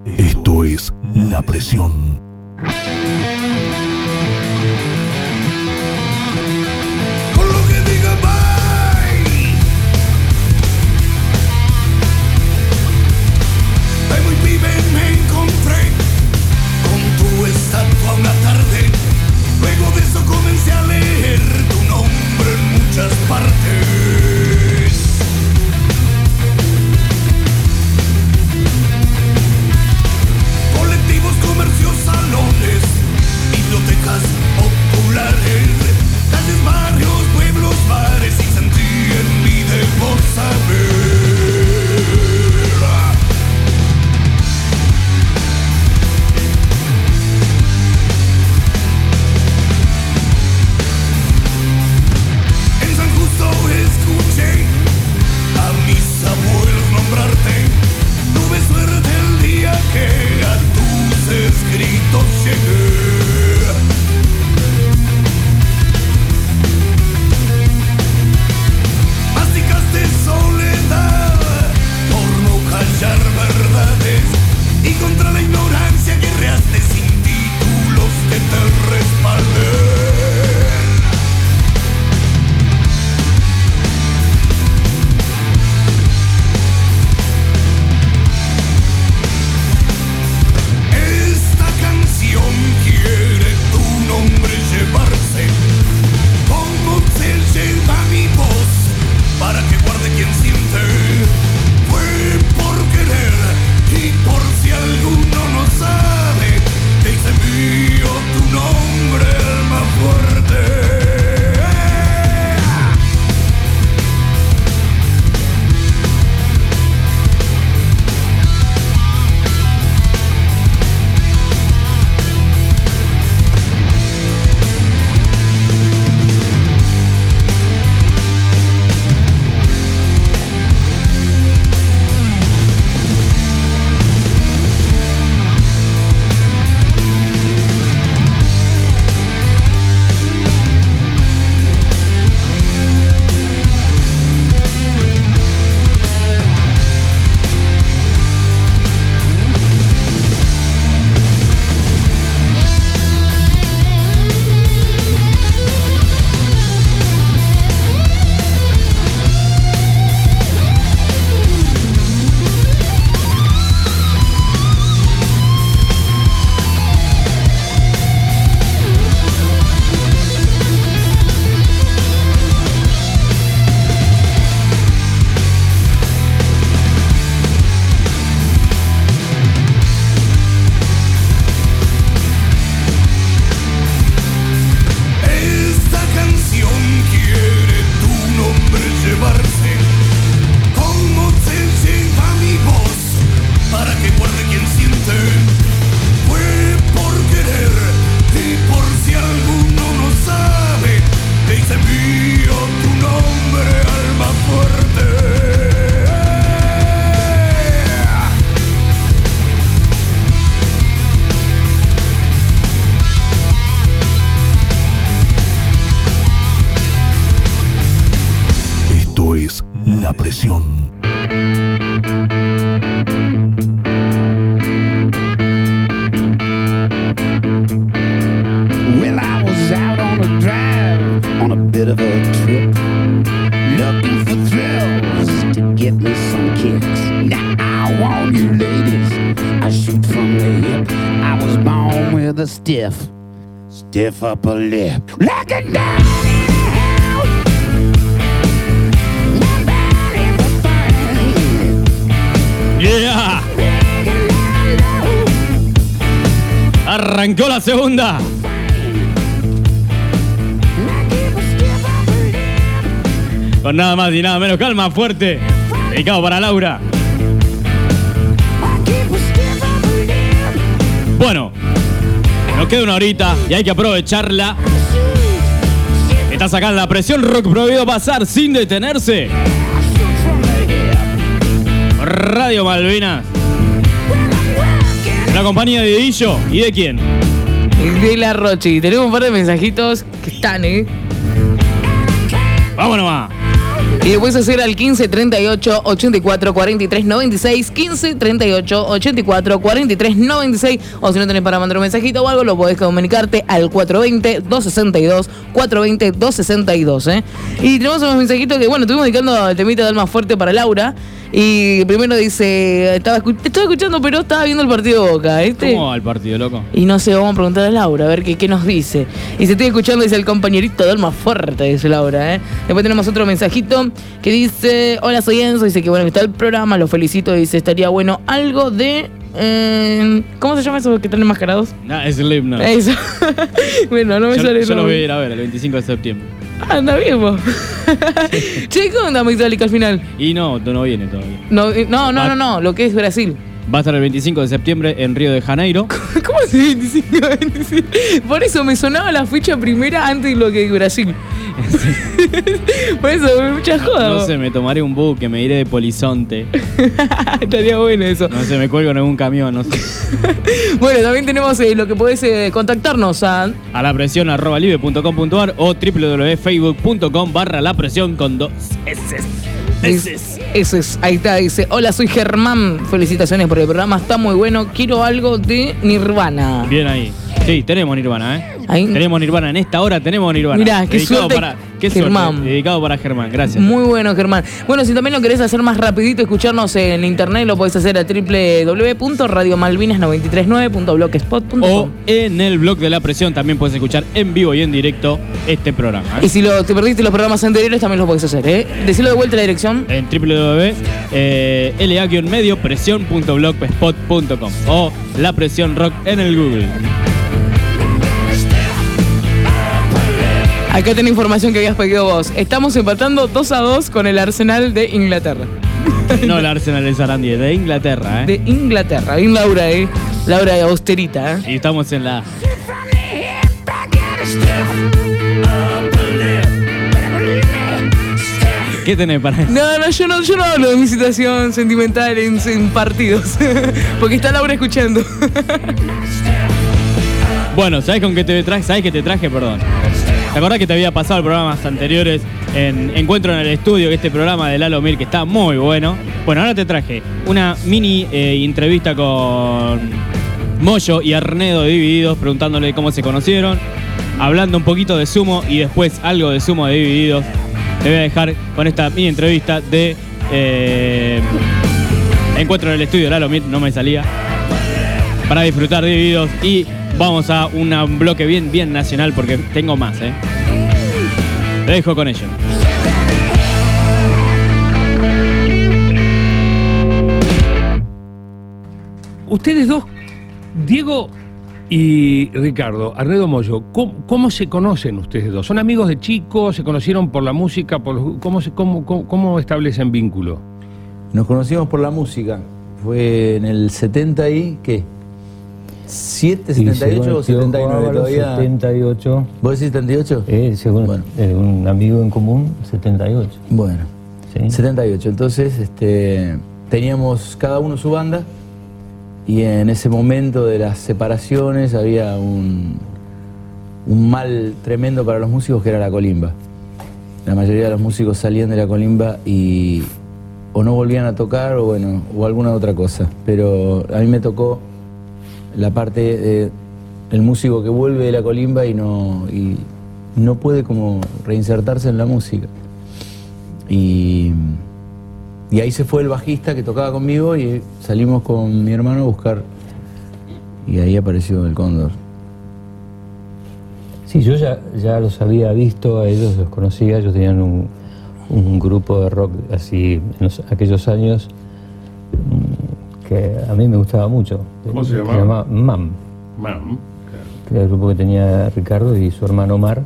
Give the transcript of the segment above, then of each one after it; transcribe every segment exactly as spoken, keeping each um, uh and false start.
Esto es La Presión. Una tarde, luego de eso comencé a leer tu nombre en muchas partes. Colectivos, comercios, salones, bibliotecas populares, calles, barrios, pueblos, bares, y sentí en mí debo saber. Escuché a mis abuelos nombrarte. Tuve suerte el día que a tus escritos llegué. Masticaste soledad por no callar verdades, y contra la ignorancia guerreaste sin títulos que te respalden. Quiere tu nombre llevarse, como se lleva mi voz, para que guarde quien siente. Fue por querer, y por si alguno no sabe, que hice mío tu nombre, el más fuerte. La Presión. Well, I was out on a drive, on a bit of a trip, looking for thrills to get me some kicks. Now I want you ladies, I shoot from the hip. I was born with a stiff, stiff upper lip. Looking down. Yeah. Arrancó la segunda. Con nada más y nada menos, Calma Fuerte, dedicado para Laura. Bueno, nos queda una horita y hay que aprovecharla. Estás acá en La Presión, rock prohibido pasar sin detenerse. Radio Malvinas. La compañía de Dillo. ¿Y de quién? De la Rochi. Tenemos un par de mensajitos que están, ¿eh? Vámonos más. Y lo puedes hacer al quince treinta y ocho ochenta y cuatro cuarenta y tres noventa y seis, quince treinta y ocho ochenta y cuatro cuarenta y tres noventa y seis, o si no tenés para mandar un mensajito o algo, lo podés comunicarte al cuatro dos cero, dos seis dos, cuatro dos cero, dos seis dos, ¿eh? Y tenemos unos mensajitos que, bueno, estuvimos dedicando el temita de Alma Fuerte para Laura. Y primero dice, estaba, te estaba escuchando, pero estaba viendo el partido de Boca, ¿viste? ¿Cómo va el partido, loco? Y no sé, vamos a preguntar a Laura, a ver qué, qué nos dice. Y se estoy escuchando, dice el compañerito de Alma Fuerte, dice Laura, ¿eh? Después tenemos otro mensajito que dice, hola, soy Enzo, dice que bueno que está el programa, lo felicito, dice, estaría bueno algo de... Eh, ¿Cómo se llama eso que están enmascarados? Nah, es el himno. Eso. Bueno, no me yo, sale el Yo lo nombre. voy a ir a ver el veinticinco de septiembre. Anda bien, vos. Che, ¿cómo anda Metallica al final? Y no, no viene todavía. No, eh, no, no, no, no, lo que es Brasil. Va a estar el veinticinco de septiembre en Río de Janeiro. ¿Cómo es el veinticinco, veinticinco? Por eso me sonaba la fecha primera antes de lo que Brasil. Por eso, mucha joda. No vos. sé, me tomaré un bus que me iré de Polizonte. Estaría bueno eso. No sé, me cuelgo en algún camión, no sé. Bueno, también tenemos eh, lo que podés eh, contactarnos a... A la presión arroba live punto com punto ar o w w w punto facebook punto com barra la presión con dos S. Ese es, ese es, ahí está, dice, hola, soy Germán, felicitaciones por el programa, está muy bueno, quiero algo de Nirvana. Bien ahí. Sí, tenemos Nirvana, ¿eh? Ahí. Tenemos Nirvana, en esta hora tenemos Nirvana. Mirá, qué Dedicado suerte, para, qué Germán. suerte, dedicado para Germán, gracias. Muy bueno, Germán. Bueno, si también lo querés hacer más rapidito, escucharnos en internet, lo podés hacer a w w w punto radio malvinas noventa y tres nueve punto blogspot punto com. O en el blog de La Presión también puedes escuchar en vivo y en directo este programa, ¿eh? Y si lo, te perdiste los programas anteriores, también lo podés hacer, ¿eh? Decilo de vuelta la dirección. En w w w punto l a medio presión punto blogspot punto com o La Presión Rock en el Google. Acá tenés información que habías pedido vos. Estamos empatando dos a dos con el Arsenal de Inglaterra. No el Arsenal de Sarandí, de Inglaterra, ¿eh? De Inglaterra. Bien Laura, ¿eh? Laura de austerita, ¿eh? Y estamos en la... ¿Qué tenés para eso? No, no, yo no, yo no hablo de mi situación sentimental en, en partidos. Porque está Laura escuchando. Bueno, ¿sabés con qué te traje? ¿Sabés qué te traje? Perdón. ¿Te acordás que te había pasado en programas anteriores en Encuentro en el Estudio, que este programa de Lalo Mir, que está muy bueno? Bueno, ahora te traje una mini eh, entrevista con Moyo y Arnedo de Divididos, preguntándole cómo se conocieron, hablando un poquito de Sumo y después algo de Sumo de Divididos. Te voy a dejar con esta mini entrevista de eh, Encuentro en el Estudio de Lalo Mir, no me salía, para disfrutar de Divididos. Y vamos a un bloque bien, bien nacional porque tengo más, ¿eh? Te dejo con ello. Ustedes dos, Diego y Ricardo, Arnedo Moyo, ¿cómo, cómo se conocen ustedes dos? ¿Son amigos de chicos? ¿Se conocieron por la música? Por los, ¿cómo, se, cómo, cómo, ¿Cómo establecen vínculo? Nos conocimos por la música. Fue en el setenta y... ¿qué? ¿siete, setenta y ocho o setenta y nueve todavía? setenta y ocho. ¿Vos decís setenta y ocho? Eh, según Bueno. eh, un amigo en común, setenta y ocho. Bueno, Sí. setenta y ocho. Entonces, este, teníamos cada uno su banda y en ese momento de las separaciones había un, un mal tremendo para los músicos que era la colimba. La mayoría de los músicos salían de la colimba y o no volvían a tocar o bueno, o alguna otra cosa. Pero a mí me tocó la parte de el músico que vuelve de la colimba y no, y no puede como reinsertarse en la música. Y, y ahí se fue el bajista que tocaba conmigo y salimos con mi hermano a buscar y ahí apareció el Cóndor. Sí, yo ya, ya los había visto, a ellos los conocía, ellos tenían un, un grupo de rock así en los, aquellos años que a mí me gustaba mucho. ¿Cómo se llamaba? Se llamaba Mam, Mam. que era el grupo que tenía Ricardo y su hermano Omar.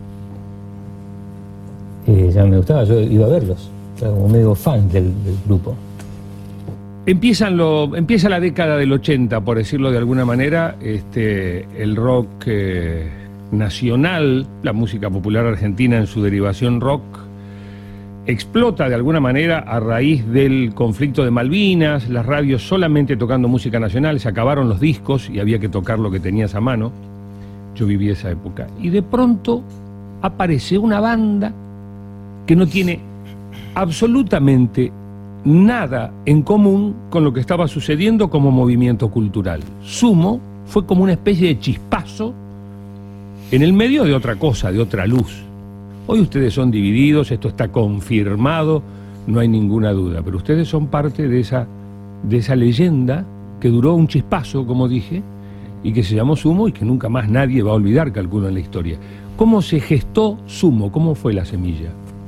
Eh, ya me gustaba, yo iba a verlos, era como medio fan del, del grupo. Empiezan lo, empieza la década del ochenta, por decirlo de alguna manera, este, el rock eh, nacional, la música popular argentina en su derivación rock, explota de alguna manera a raíz del conflicto de Malvinas, las radios solamente tocando música nacional, se acabaron los discos y había que tocar lo que tenías a mano. Yo viví esa época. Y de pronto aparece una banda que no tiene absolutamente nada en común con lo que estaba sucediendo como movimiento cultural. Sumo fue como una especie de chispazo en el medio de otra cosa, de otra luz. Hoy ustedes son divididos, esto está confirmado, no hay ninguna duda, pero ustedes son parte de esa, de esa leyenda que duró un chispazo, como dije, y que se llamó Sumo y que nunca más nadie va a olvidar, calculo, en la historia. ¿Cómo se gestó Sumo? ¿Cómo fue la semilla?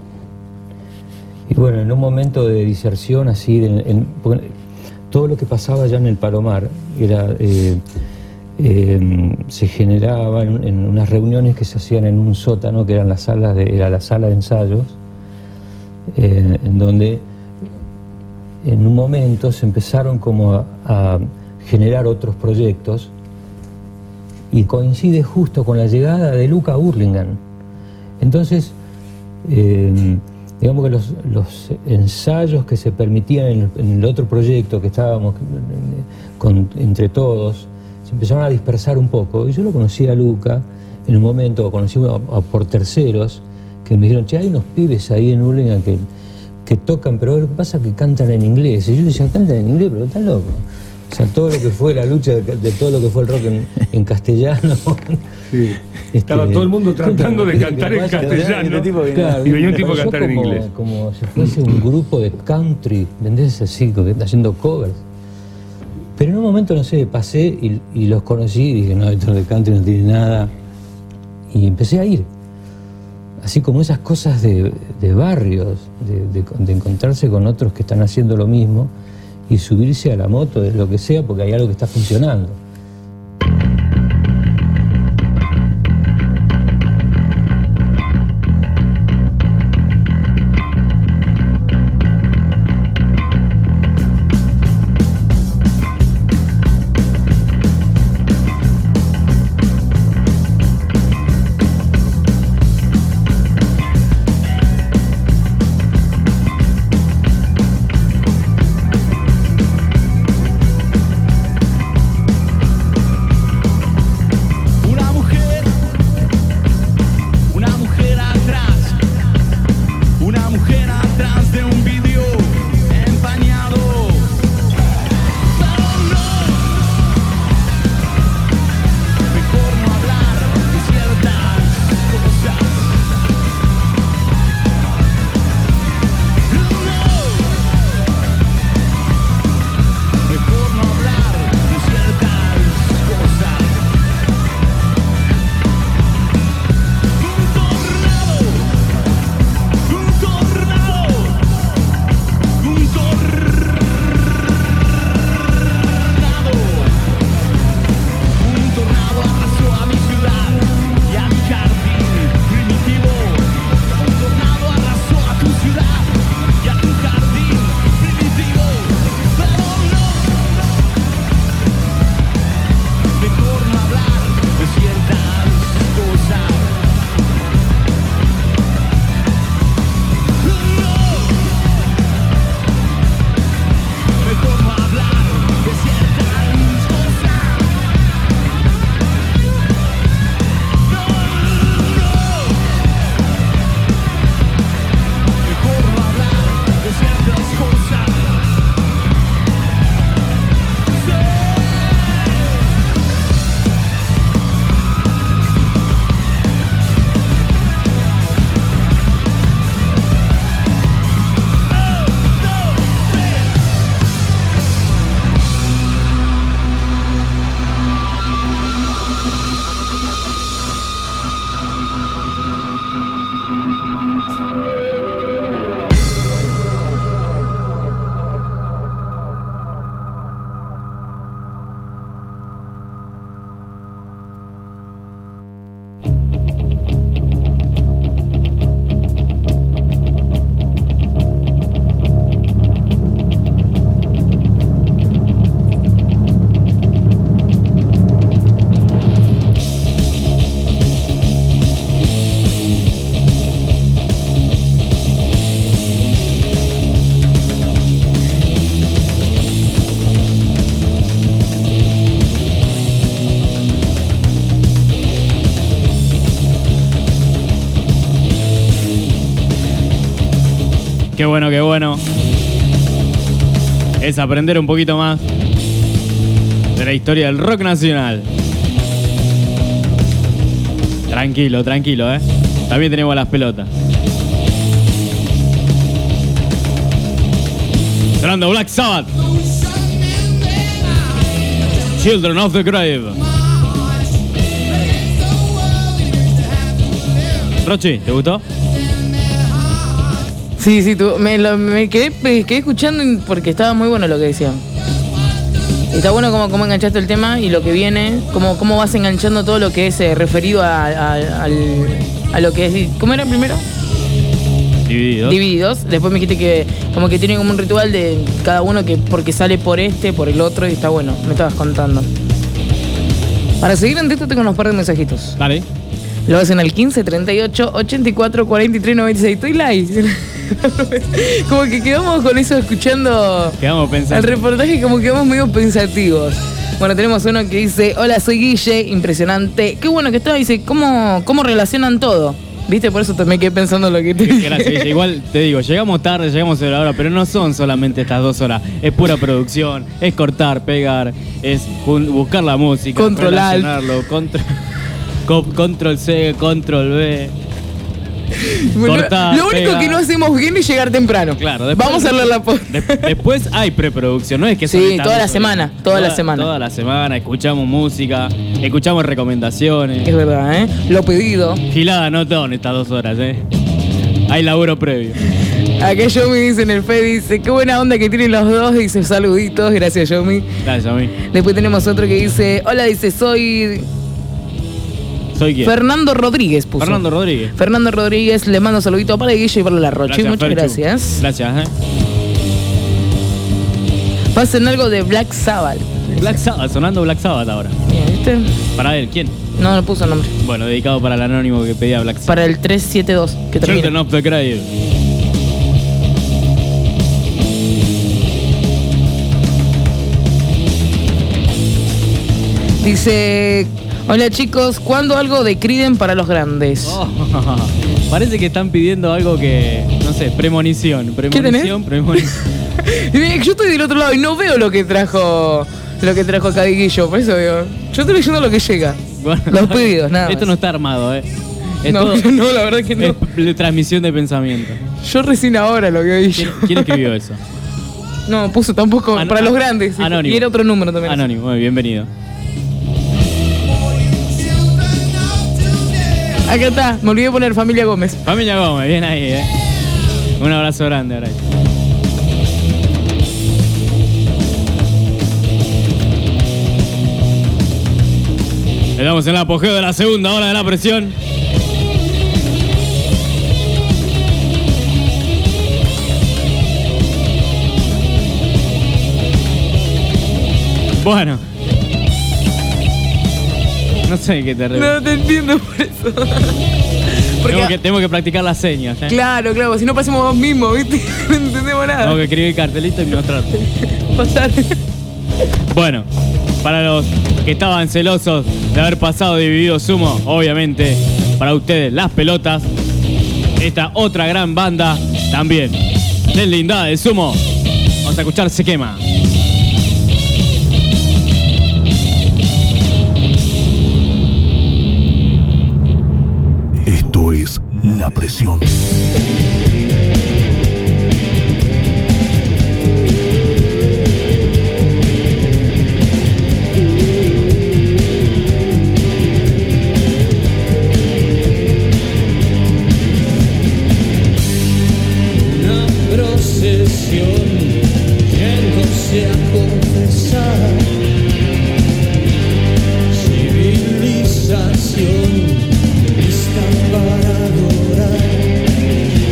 Y bueno, en un momento de diserción así, de, en, todo lo que pasaba allá en el Palomar era, eh, eh, se generaba en, en unas reuniones que se hacían en un sótano, que eran las salas de, era la sala de ensayos, eh, en donde en un momento se empezaron como a, a generar otros proyectos, y coincide justo con la llegada de Luca Hurlingham. Entonces, eh, digamos que los, los ensayos que se permitían en el, en el otro proyecto que estábamos con, entre todos, se empezaron a dispersar un poco. Y yo lo conocí a Luca en un momento, conocí a, a, por terceros, que me dijeron, che, hay unos pibes ahí en Hurlingham que, que tocan, pero lo que pasa es que cantan en inglés. Y yo decía, cantan en inglés, pero están locos. O sea, todo lo que fue la lucha de, de todo lo que fue el rock en, en castellano. Sí. Este, Estaba todo el mundo tratando de cantar en castellano. Claro, y venía un tipo a cantar en como, inglés. Como si fuese un grupo de country, ¿entendés? Así, haciendo covers. Pero en un momento, no sé, pasé y, y los conocí y dije, no, esto de country no tiene nada. Y empecé a ir. Así como esas cosas de, de barrios, de, de, de encontrarse con otros que están haciendo lo mismo y subirse a la moto, de lo que sea, porque hay algo que está funcionando. Qué bueno, qué bueno. Es aprender un poquito más de la historia del rock nacional. Tranquilo, tranquilo, ¿eh? También tenemos las pelotas. Sonando Black Sabbath. Children of the Grave. Rochi, ¿te gustó? Sí, sí, tú, me, lo, me, quedé, me quedé escuchando porque estaba muy bueno lo que decían. Está bueno cómo, cómo enganchaste el tema y lo que viene, cómo, cómo vas enganchando todo lo que es eh, referido a, a, al, a lo que es... ¿Cómo era primero? Divididos. Divididos. Después me dijiste que como que tienen como un ritual de cada uno que porque sale por este, por el otro y está bueno. Me estabas contando. Para seguir en esto tengo unos par de mensajitos. Dale. Lo hacen al quince, treinta y ocho, ochenta y cuatro, cuarenta y tres, noventa y seis. Estoy live. Como que quedamos con eso escuchando Quedamos pensando. el reportaje, como quedamos medio pensativos. Bueno, tenemos uno que dice: hola, soy Guille, impresionante. Qué bueno que está, dice, ¿cómo, cómo relacionan todo? ¿Viste? Por eso también quedé pensando en lo que te dije. Gracias, Guille. Igual te digo, llegamos tarde, llegamos a la hora, pero no son solamente estas dos horas. Es pura producción, es cortar, pegar, es jun- buscar la música, Controlar. relacionarlo, contro- co- control C, control B. Bueno, cortar, lo único pega. que no hacemos bien es llegar temprano. Claro, después, Vamos a hablar la post. de- después hay preproducción, no es que son Sí, estas toda dos la horas. semana, toda la semana. Toda la semana, escuchamos música, escuchamos recomendaciones. Es verdad, ¿eh? Lo pedido. Gilada no son estas dos horas, ¿eh? Hay laburo previo. Acá Yomi dice en el F E D, dice, qué buena onda que tienen los dos, dice saluditos, gracias Yomi. Gracias a mí. Después tenemos otro que dice, hola, dice, soy ¿Soy quién? Fernando Rodríguez, puso. Fernando Rodríguez. Fernando Rodríguez, le mando saludito para Guille y para la Rochi. Muchas Ferchu. gracias. Gracias, ¿eh? Pasen algo de Black Sabbath. Black Sabbath, sonando Black Sabbath ahora. Mira, ¿viste? Para él, ¿quién? No, no puso nombre. Bueno, dedicado para el anónimo que pedía Black Sabbath. Para el tres siete dos, que termina. Children of the Grave. Dice, hola chicos, ¿cuándo algo de Creedence para los grandes? Oh, parece que están pidiendo algo que, no sé, premonición. Premonición, premonición. Yo estoy del otro lado y no veo lo que trajo lo que trajo acá Guillo, por eso digo. Yo estoy leyendo lo que llega. Bueno, Los pedidos, nada Esto más. no está armado, ¿eh? Es No, todo- no, la verdad que no. Es de transmisión de pensamiento. Yo recién ahora lo que vi yo. ¿Quién, quién escribió eso? No, puso tampoco An- para los grandes. Anónimo. Y era otro número también. Anónimo, muy bienvenido. Acá está, me olvidé de poner Familia Gómez. Familia Gómez, bien ahí, ¿eh? Un abrazo grande ahora. Estamos en el apogeo de la segunda ola de la presión. Bueno. No sé qué te re... No te entiendo por eso. Porque, Tengo que, tengo que practicar las señas, ¿eh? claro, claro, si no pasemos vos mismos, ¿viste? No entendemos nada. Tengo que escribir cartelito y mostrarte. Pasar. Bueno, para los que estaban celosos de haber pasado Dividido Sumo, obviamente, para ustedes, Las Pelotas, esta otra gran banda también, deslindada de Sumo. Vamos a escuchar Se Quema. Esto es La Presión. Una procesión yéndose a confesar. Civilización lista para adorar.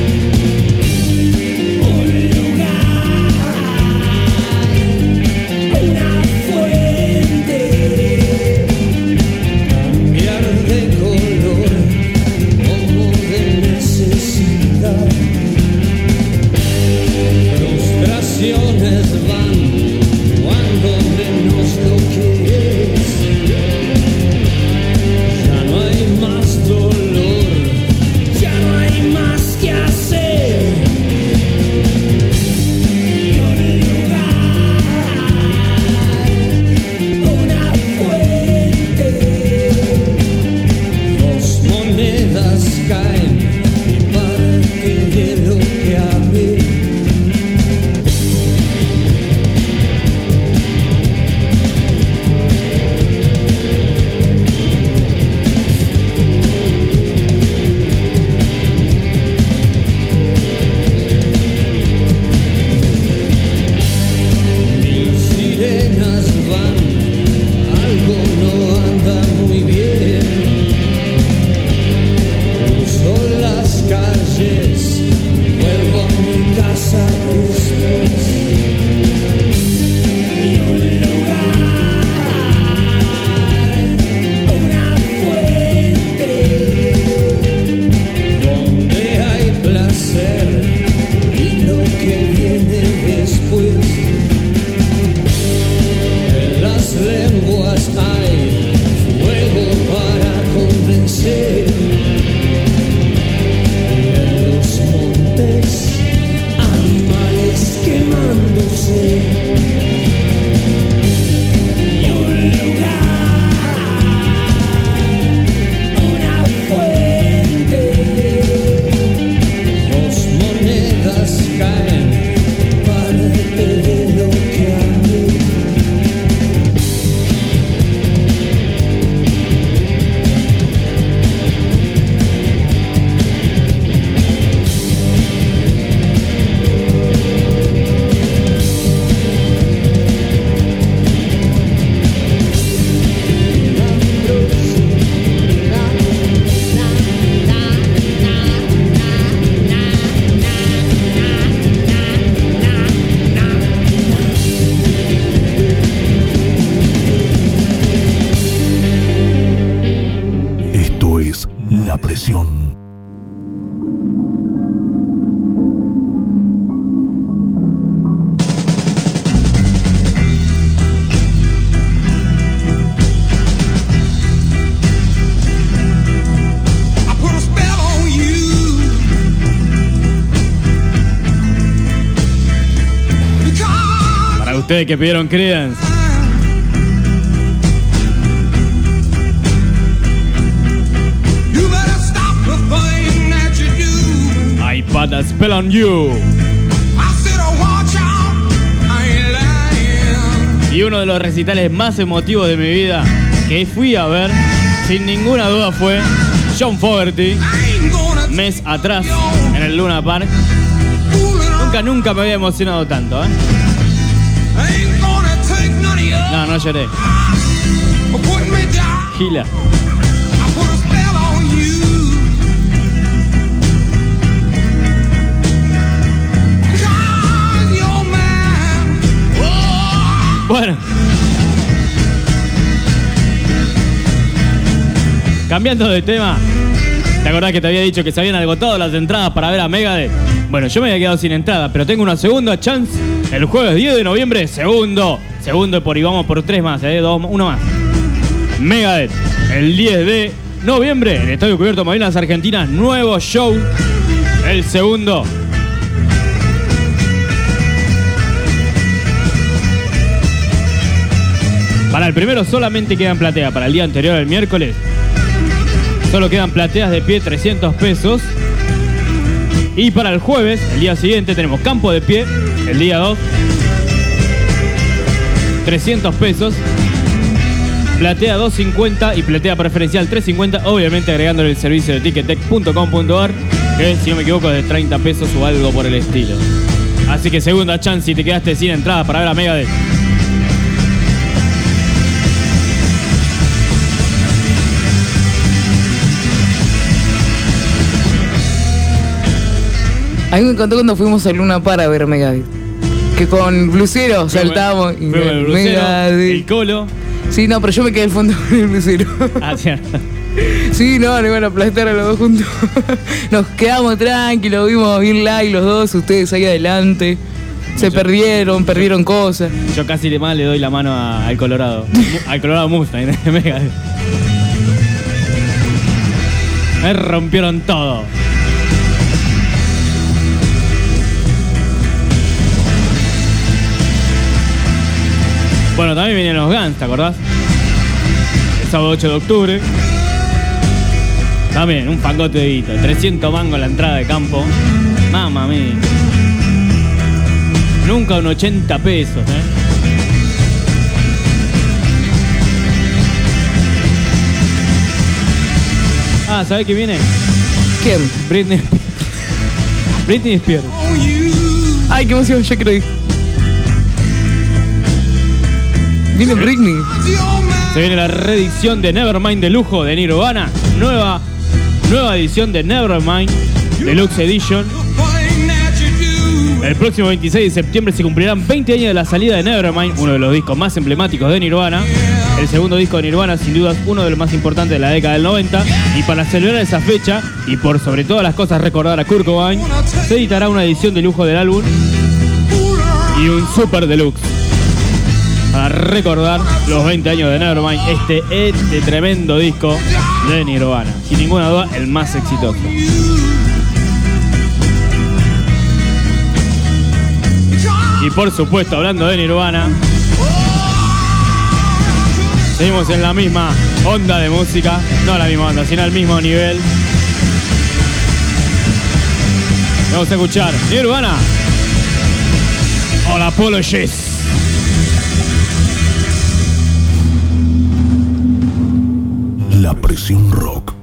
hay fuego para convencer. En los montes, animales quemándose. Y un lugar, una fuente. Dos monedas caen, parte de lo que hay. Esto es La Presión. I put a spell on you because Para ustedes que pidieron Creedence. you better stop the thing that you do. I put a spell on you. I said, oh, watch out, I ain't lying. Y uno de los recitales más emotivos de mi vida que fui a ver, sin ninguna duda, fue John Fogerty, I ain't gonna mes atrás, en el Luna Park. fool around. Nunca, nunca me había emocionado tanto, ¿eh? I ain't gonna take none of you. No, no lloré. Put me down. Gila. I put a spell on you. Cause you're mine. Oh. Bueno. Cambiando de tema. ¿Te acordás que te había dicho que se habían agotado las entradas para ver a Megadeth? Bueno, yo me había quedado sin entrada, pero tengo una segunda chance. El jueves diez de noviembre, segundo. Segundo por y vamos por tres más, ¿eh? Dos, uno más. Megadeth, el diez de noviembre, en el Estadio Cubierto Malvinas Argentinas, nuevo show. El segundo. Para el primero solamente quedan plateas. Para el día anterior, el miércoles, solo quedan plateas de pie, trescientos pesos. Y para el jueves, el día siguiente, tenemos campo de pie, el día dos, trescientos pesos. Platea dos cincuenta y platea preferencial tres cincuenta, obviamente agregándole el servicio de ticketek punto com punto ar, que si no me equivoco es de treinta pesos o algo por el estilo. Así que segunda chance si te quedaste sin entrada para ver a Megadeth. A mí me encantó cuando fuimos a Luna para ver Megadeth. Que con Blusero saltábamos. y Fue con el Blusero, Megadeth. el Colo. Sí, no, pero yo me quedé al fondo con el Blusero. Ah, cierto. Sí, no, nos iban a aplastar a los dos juntos. Nos quedamos tranquilos, vimos bien live los dos, ustedes ahí adelante. Se Yo- perdieron, perdieron cosas. Yo casi de mal le doy la mano a- al Colorado. Mu- al Colorado Mustang de Megadeth. Me rompieron todo. Bueno, también vienen los Guns, ¿te acordás? El sábado ocho de octubre. También, un fangote de guito. trescientos mangos la entrada de campo. Mamma mía. Nunca un ochenta pesos, ¿eh? Ah, ¿sabés quién viene? ¿Quién? Britney Britney Spears. Ay, qué emoción, ya quiero ir. Viene Britney. Se viene la reedición de Nevermind de lujo de Nirvana. Nueva, nueva edición de Nevermind Deluxe Edition. El próximo veintiséis de septiembre se cumplirán veinte años de la salida de Nevermind, uno de los discos más emblemáticos de Nirvana. El segundo disco de Nirvana, sin duda, es uno de los más importantes de la década del noventa. Y para celebrar esa fecha, y por sobre todas las cosas recordar a Kurt Cobain, se editará una edición de lujo del álbum y un super deluxe. para recordar los veinte años de Nevermind, este, este tremendo disco de Nirvana. Sin ninguna duda, el más exitoso. Y por supuesto, hablando de Nirvana, seguimos en la misma onda de música, no la misma onda, sino al mismo nivel. Vamos a escuchar Nirvana, All Apologies. La presión rock.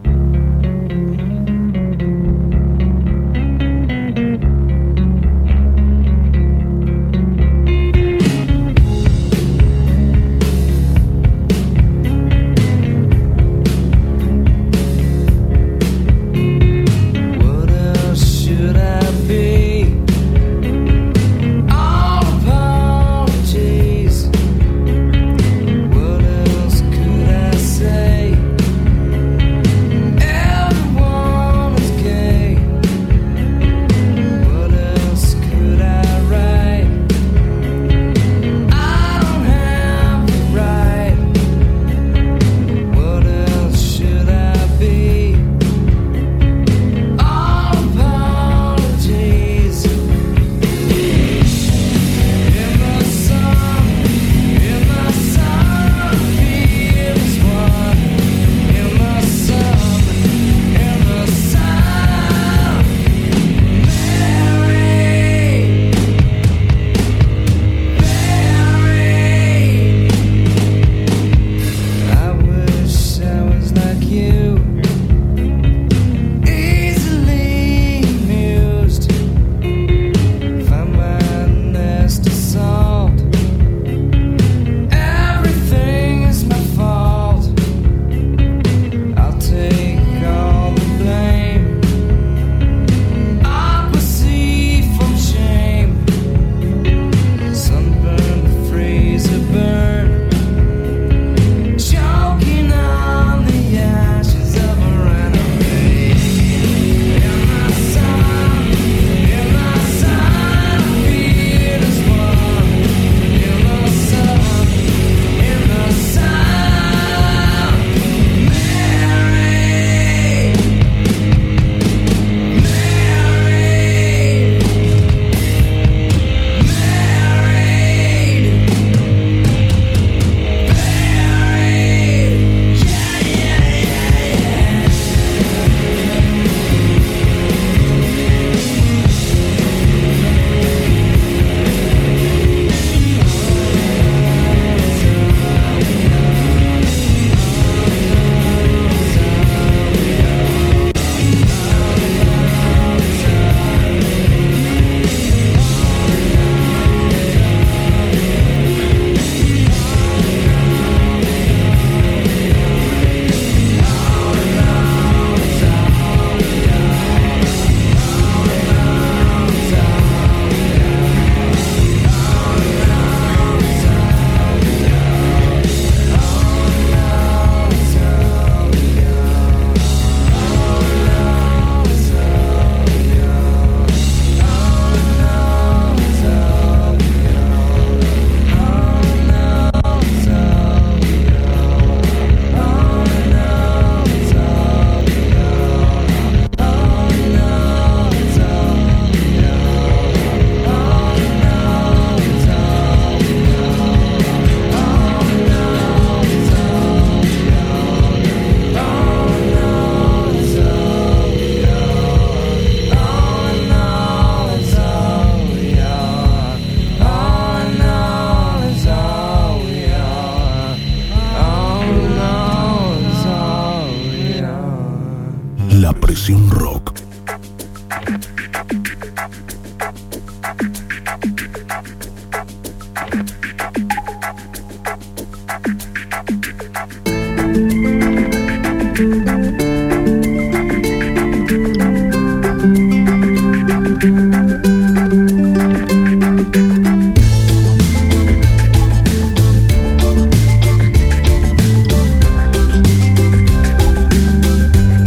La presión rock.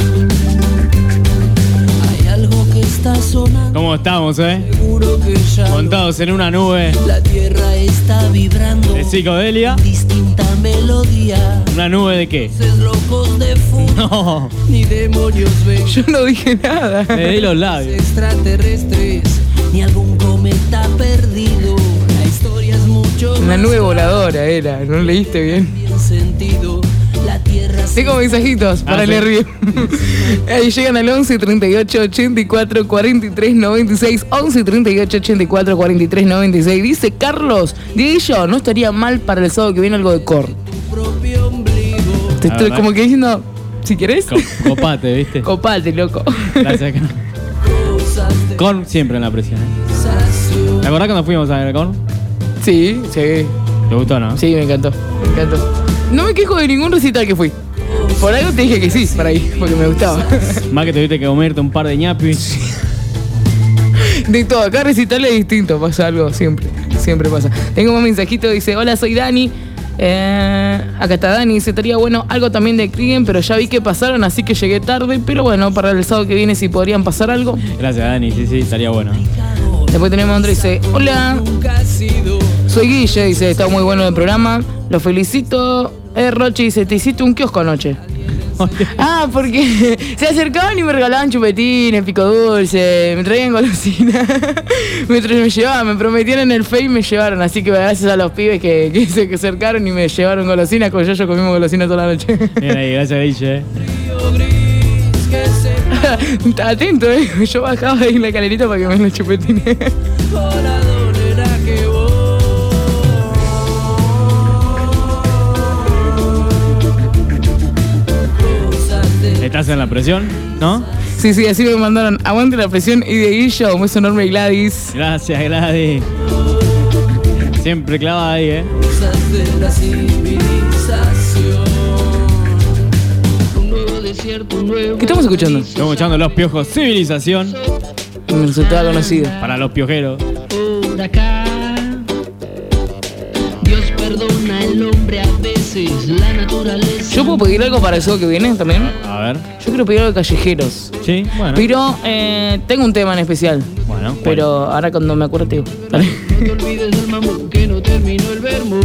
¿Cómo estamos, eh? Montados en una nube La tierra está vibrando. de psicodelia. Distinta melodía. ¿Una nube de qué? Voces locos de furia. No, Ni demonios ven. Yo no dije nada. me di los labios. Extraterrestres. Ni algún cometa perdido. La historia es mucho Una más nube voladora era, no leíste bien. bien sentido. La tierra se Tengo mensajitos para Ah, leer sí. bien. Ahí llegan al once treinta y ocho ochenta y cuatro cuarenta y tres noventa y seis. once treinta y ocho ochenta y cuatro cuarenta y tres noventa y seis. Dice Carlos, Dieguillo, no estaría mal para el sábado que viene algo de Korn. propio ombligo. Te La estoy verdad. como que diciendo, si querés, Co- Copate, ¿viste? copate, loco. Gracias. Cosas de Korn siempre en la presión, ¿eh? sensación. ¿Te acordás cuando fuimos a ver Korn? Sí, sí, ¿Te gustó, no? sí, me encantó, me encantó. No me quejo de ningún recital que fui. Por algo te dije que sí, para ahí, porque me gustaba. Más que tuviste que comerte un par de ñapis. De todo, acá recitales distintos, pasa algo, siempre, siempre pasa. Tengo un mensajito, dice, hola, soy Dani. Eh, acá está Dani, dice, estaría bueno algo también de Kriegen, pero ya vi que pasaron, así que llegué tarde. Pero bueno, para el sábado que viene, si podrían pasar algo. Gracias, Dani. Sí, sí, estaría bueno. Después tenemos a Andrés, dice, hola, Nunca ha sido. soy Guille, dice, está muy bueno el programa, lo felicito. Eh, Rochi dice, te hiciste un kiosco anoche. Ah, porque se acercaban y me regalaban chupetines, pico dulce, me traían golosinas. me, tra- me llevaban, me prometieron en el Face y me llevaron. Así que gracias a los pibes que, que se acercaron y me llevaron golosinas, como yo, yo comimos golosinas toda la noche. Bien ahí, gracias, Guille. Río gris que se Atento, eh. Yo bajaba ahí en la calerita para que me den los chupetines. volador era que voy. Cosas de ¿Estás en la presión? ¿No? Sí, sí, así me mandaron. Aguante la presión y de Guillo, un beso enorme, Gladys. Gracias, Gladys. Siempre clavada ahí, ¿eh? cosas de la civilización. Un nuevo desierto, un nuevo ¿Qué estamos escuchando? Estamos escuchando Los Piojos Civilización Me resultaba conocida. para los piojeros. por acá. Dios perdona al hombre a veces, la naturaleza. ¿Yo puedo pedir algo para el sábado que viene también? A ver. Yo quiero pedir algo de callejeros. Sí, bueno. Pero eh, tengo un tema en especial. Bueno, Pero ahora cuando me acuerdo te digo. Dale. No te olvides del mamú que no terminó el vermú.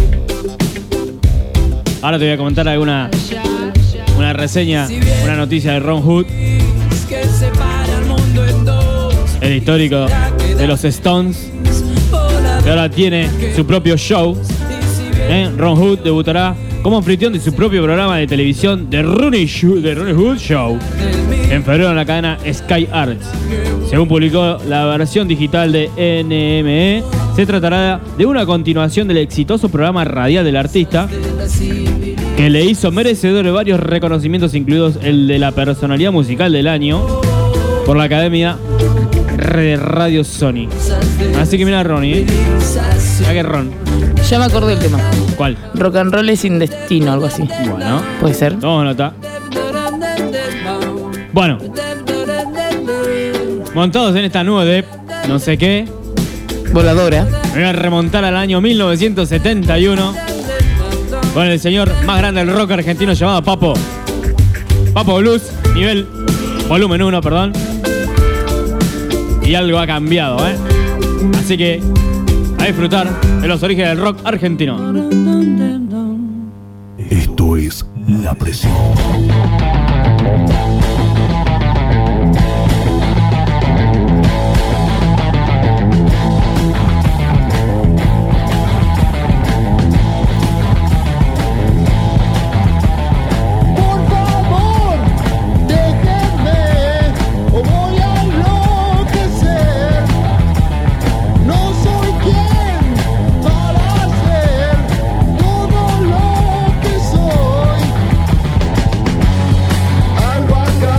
ahora te voy a comentar alguna Ya, ya, una reseña, una noticia de Ron Hood, es que separa el mundo en dos. el histórico de los Stones, que ahora tiene su propio show. ¿eh? Ron Hood debutará como anfitrión de su propio programa de televisión The Ronnie, Sho- The Ronnie Hood Show en febrero en la cadena Sky Arts. Según publicó la versión digital de N M E, se tratará de una continuación del exitoso programa radial del artista, que le hizo merecedor de varios reconocimientos, incluidos el de la personalidad musical del año por la Academia de Radio Sony. Así que mira Ronnie, ¿eh? Mira que Ron. Ya me acordé del tema. ¿Cuál? Rock and roll es sin destino, algo así. Bueno, ¿Puede ser? tomamos nota. Bueno, montados en esta nube de no sé qué, Voladora. me voy a remontar al año mil novecientos setenta y uno con el señor más grande del rock argentino llamado Papo. Papo Blues, nivel volumen uno, perdón. Y algo ha cambiado, ¿eh? Así que a disfrutar de los orígenes del rock argentino. Esto es La Presión. Por favor, déjenme o voy a enloquecer. No soy quien para hacer todo lo que soy. Algo acá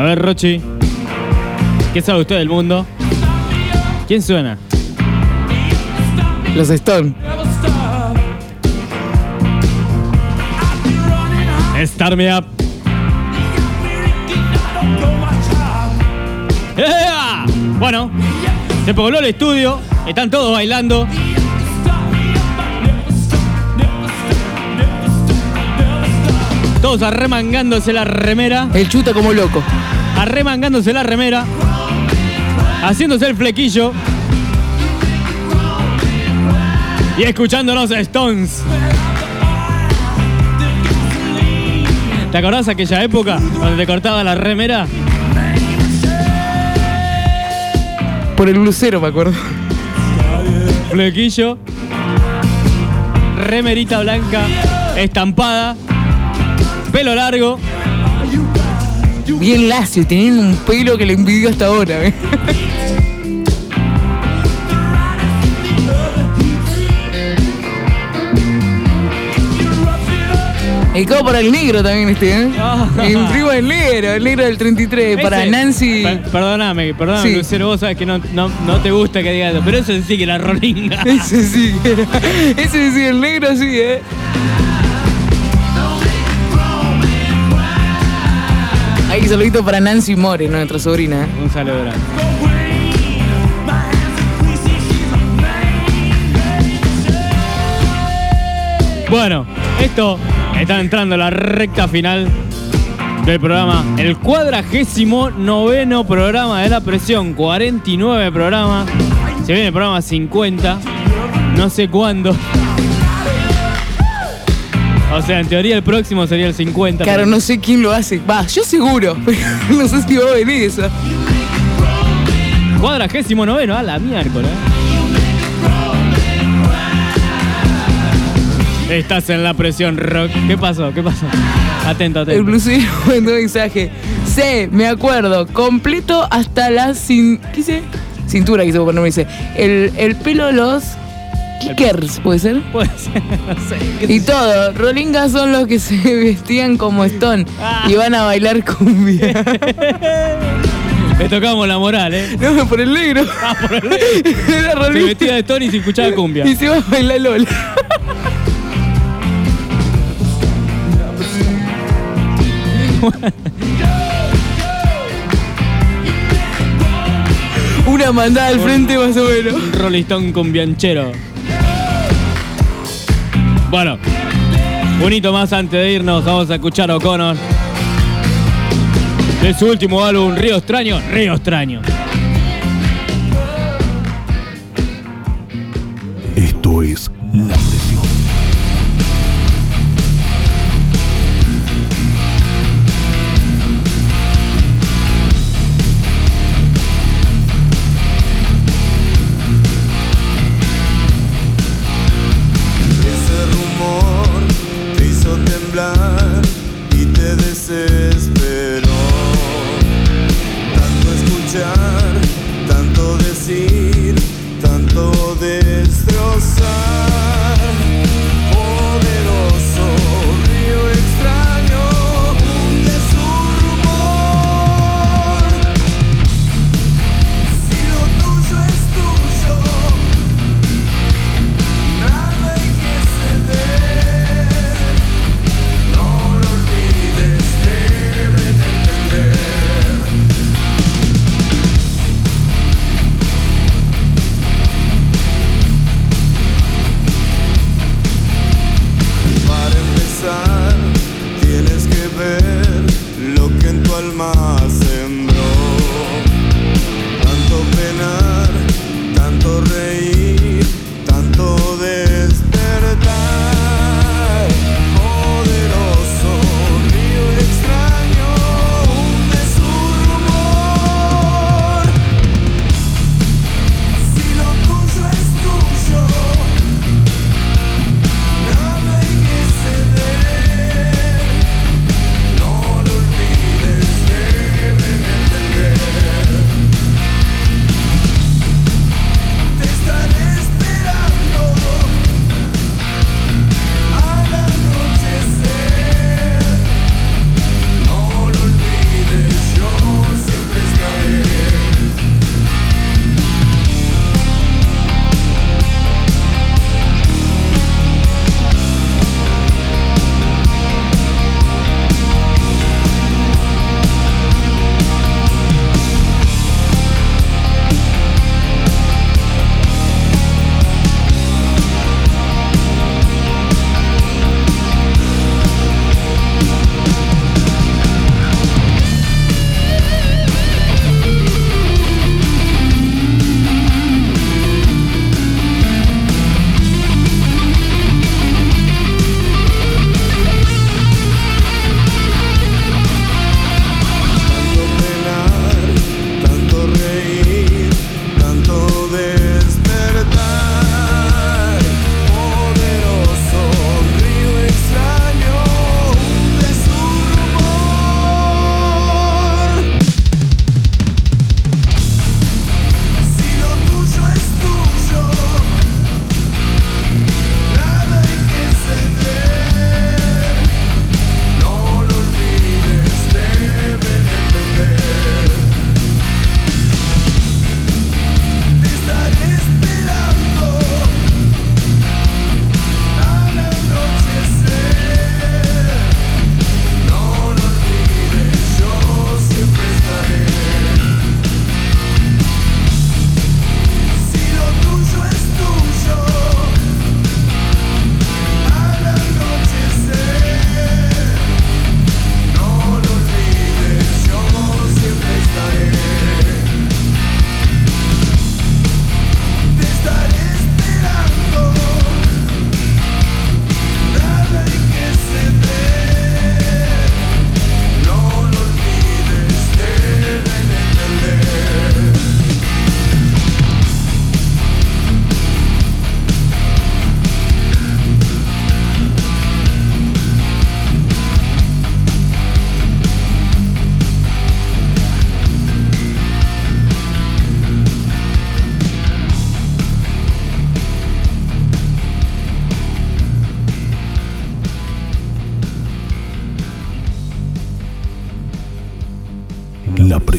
ver, Rochi. ¿Qué sabe usted del mundo? ¿Quién suena? Los Stone. Start Me Up. ¡Ea! Bueno, se pobló el estudio. Están todos bailando. Todos arremangándose la remera. El chuta como loco. Arremangándose la remera. Haciéndose el flequillo. Y escuchando los Stones. ¿Te acordás aquella época donde te cortaba la remera? Por el lucero me acuerdo. Flequillo. Remerita blanca. Estampada. Pelo largo. Bien lacio, tenían un pelo que le envidio hasta ahora. ¿eh? Y como para el negro también este, ¿eh? Ah. En primo el negro, el negro del treinta y tres, para Ese- Nancy. Per- perdóname, perdóname, Sí. Lucero, vos sabés que no, no, no te gusta que diga eso, pero eso sí que era rolinga. Ese sí, que era- ese sí, el negro sí, ¿eh? Ahí saludito para Nancy More, nuestra sobrina. ¿eh? Un saludo grande. Bueno, esto está entrando a la recta final del programa. El cuadragésimo noveno programa de La Presión. cuarenta y nueve programas. Se viene el programa cincuenta. No sé cuándo. O sea, en teoría el próximo sería el cincuenta. Claro, pero- no sé quién lo hace. Va, yo seguro, pero no sé si va a venir eso. Cuadragésimo noveno, a la miércoles. Estás en La Presión Rock. ¿Qué pasó? ¿Qué pasó? Atento, atento. El blusero mandó mensaje. Sí, me acuerdo. Completo hasta la cin... ¿Qué dice? Cintura, quiso poner, me dice. El, el pelo de los kickers, ¿puede ser? Puede ser, no sé. ¿Qué Y todo. Rolingas son los que se vestían como Stone y van a bailar cumbia. Le tocamos la moral, ¿eh? No, por el negro. Ah, por el negro. Era Se Rolinga. vestía de Tony y se escuchaba cumbia. Y se va a bailar Lola. Una mandada al frente más o menos. Un rolistón cumbianchero. Bueno, un hito más antes de irnos. Vamos a escuchar a O'Connor. De su último álbum, Río Extraño. Río Extraño. Esto es La Presión. Ese rumor te hizo temblar y te desesperó. Tanto escuchar, tanto decir, tanto destrozar.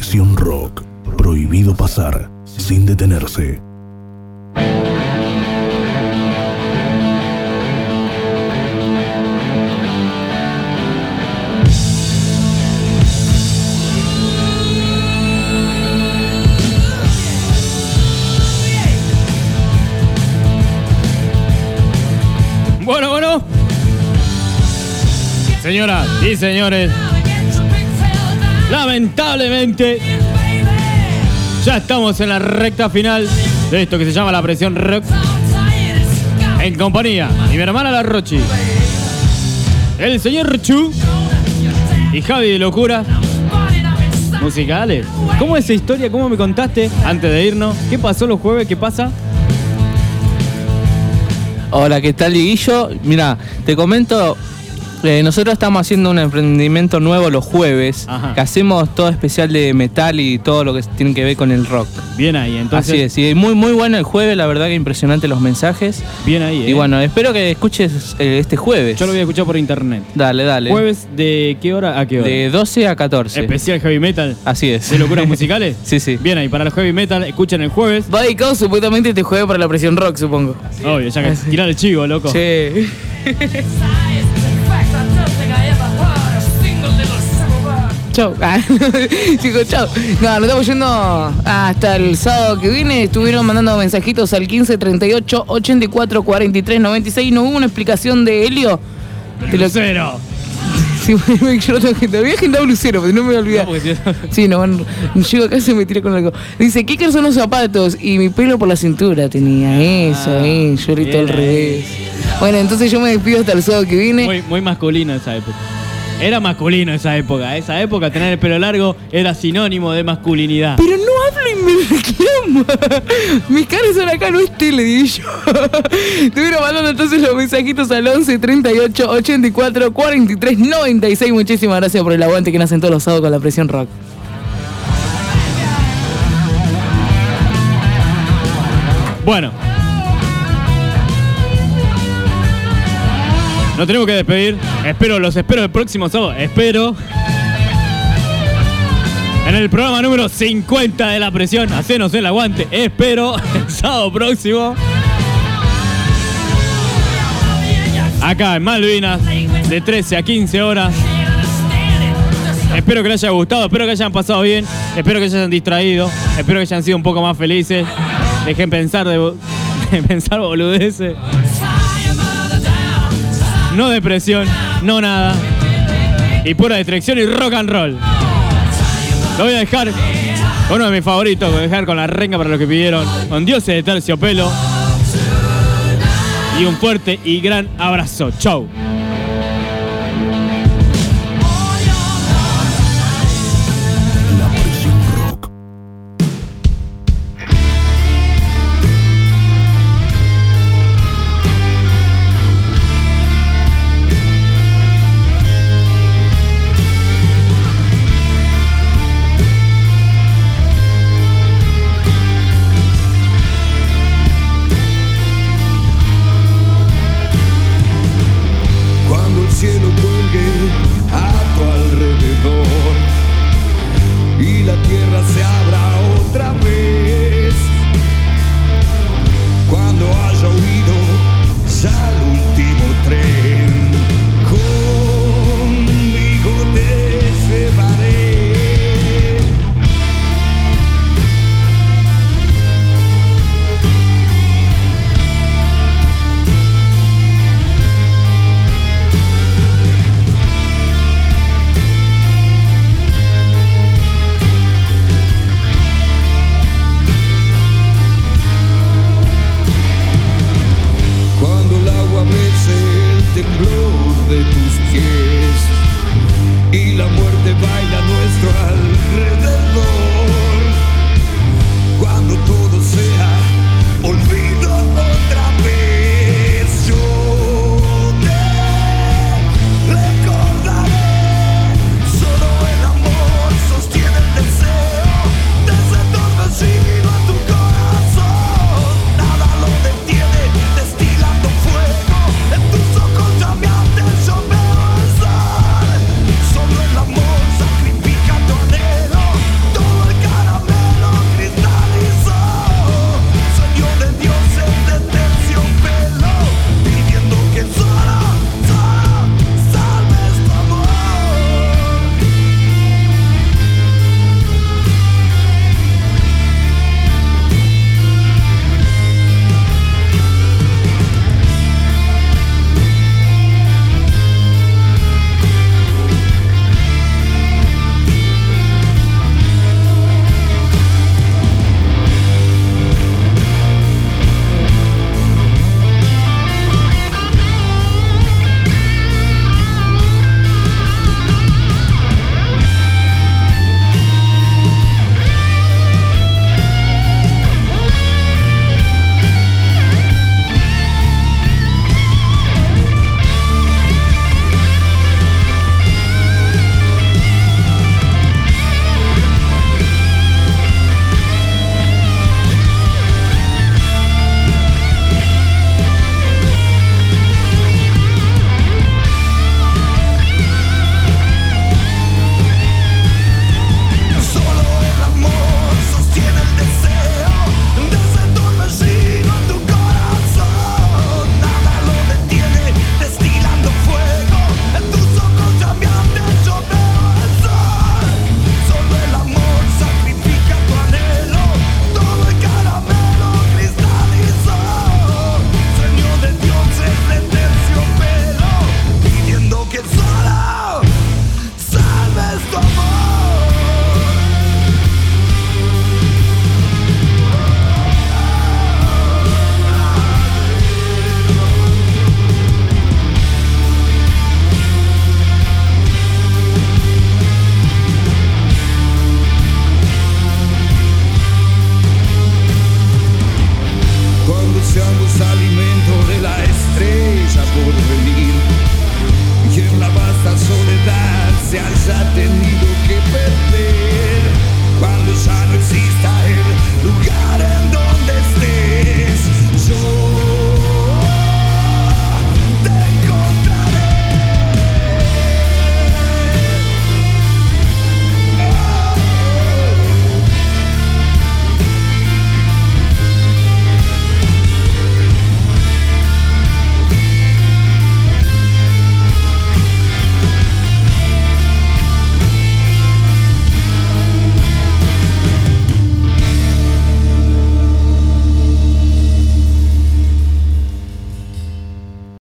Presión Rock. Prohibido pasar sin detenerse. Bueno, bueno. Señoras y señores, lamentablemente ya estamos en la recta final de esto que se llama La Presión Rock, en compañía de mi hermana La Rochi, el señor Chu y Javi de Locura Musicales. ¿Cómo es esa historia? ¿Cómo me contaste antes de irnos? ¿Qué pasó los jueves? ¿Qué pasa? Hola, ¿qué tal, Dieguillo? Mira, te comento, eh, nosotros estamos haciendo un emprendimiento nuevo los jueves, Ajá. que hacemos todo especial de metal y todo lo que tiene que ver con el rock. Bien ahí, entonces. Así es, y muy muy bueno el jueves, la verdad que impresionante los mensajes. Bien ahí, ¿eh? Y bueno, espero que escuches eh, este jueves. Yo lo voy a escuchar por internet. Dale, dale. ¿Jueves de qué hora a qué hora? De doce a catorce. Especial Heavy Metal. Así es. ¿De Locuras Musicales? Sí, sí. Bien ahí, para los Heavy Metal, escuchen el jueves. Va dedicado supuestamente este jueves para la Presión Rock, supongo. Obvio, ya que tirar el chivo, loco. Sí. Chau. Ah, Chicos, chau. No, nos estamos yendo hasta el sábado que viene. Estuvieron mandando mensajitos al quince treinta y ocho ochenta y cuatro cuarenta y tres noventa y seis. ¿No hubo una explicación de Helio? De Lucero. Sí, yo no tengo gente. Había agendado Lucero, pero no me voy a olvidar. No, porque si- Sí, no, bueno, llego acá y se me tiré con algo. Dice, ¿qué son los zapatos? Y mi pelo por la cintura tenía eso, Ah, eh, yo grito bien al revés. Bueno, entonces yo me despido hasta el sábado que viene. Muy, muy masculino esa época. Era masculino esa época. Esa época tener el pelo largo era sinónimo de masculinidad. Pero no hablo y me reclama. Mis caras son acá, no es tele, digo yo. Estuvieron mandando entonces los mensajitos al once treinta y ocho ochenta y cuatro cuarenta y tres noventa y seis. Muchísimas gracias por el aguante que nacen todos los sábados con la Presión Rock. Bueno. Nos tenemos que despedir. Espero, los espero el próximo sábado. Espero. En el programa número cincuenta de La Presión. Hacenos el aguante. Espero el sábado próximo. Acá en Malvinas. De trece a quince horas. Espero que les haya gustado. Espero que hayan pasado bien. Espero que se hayan distraído. Espero que hayan sido un poco más felices. Dejen pensar de, de pensar boludeces. No depresión, no nada. Y pura distracción y rock and roll. Lo voy a dejar, uno de mis favoritos, lo voy a dejar con la renga para los que pidieron. Con Dioses de Terciopelo. Y un fuerte y gran abrazo. Chau.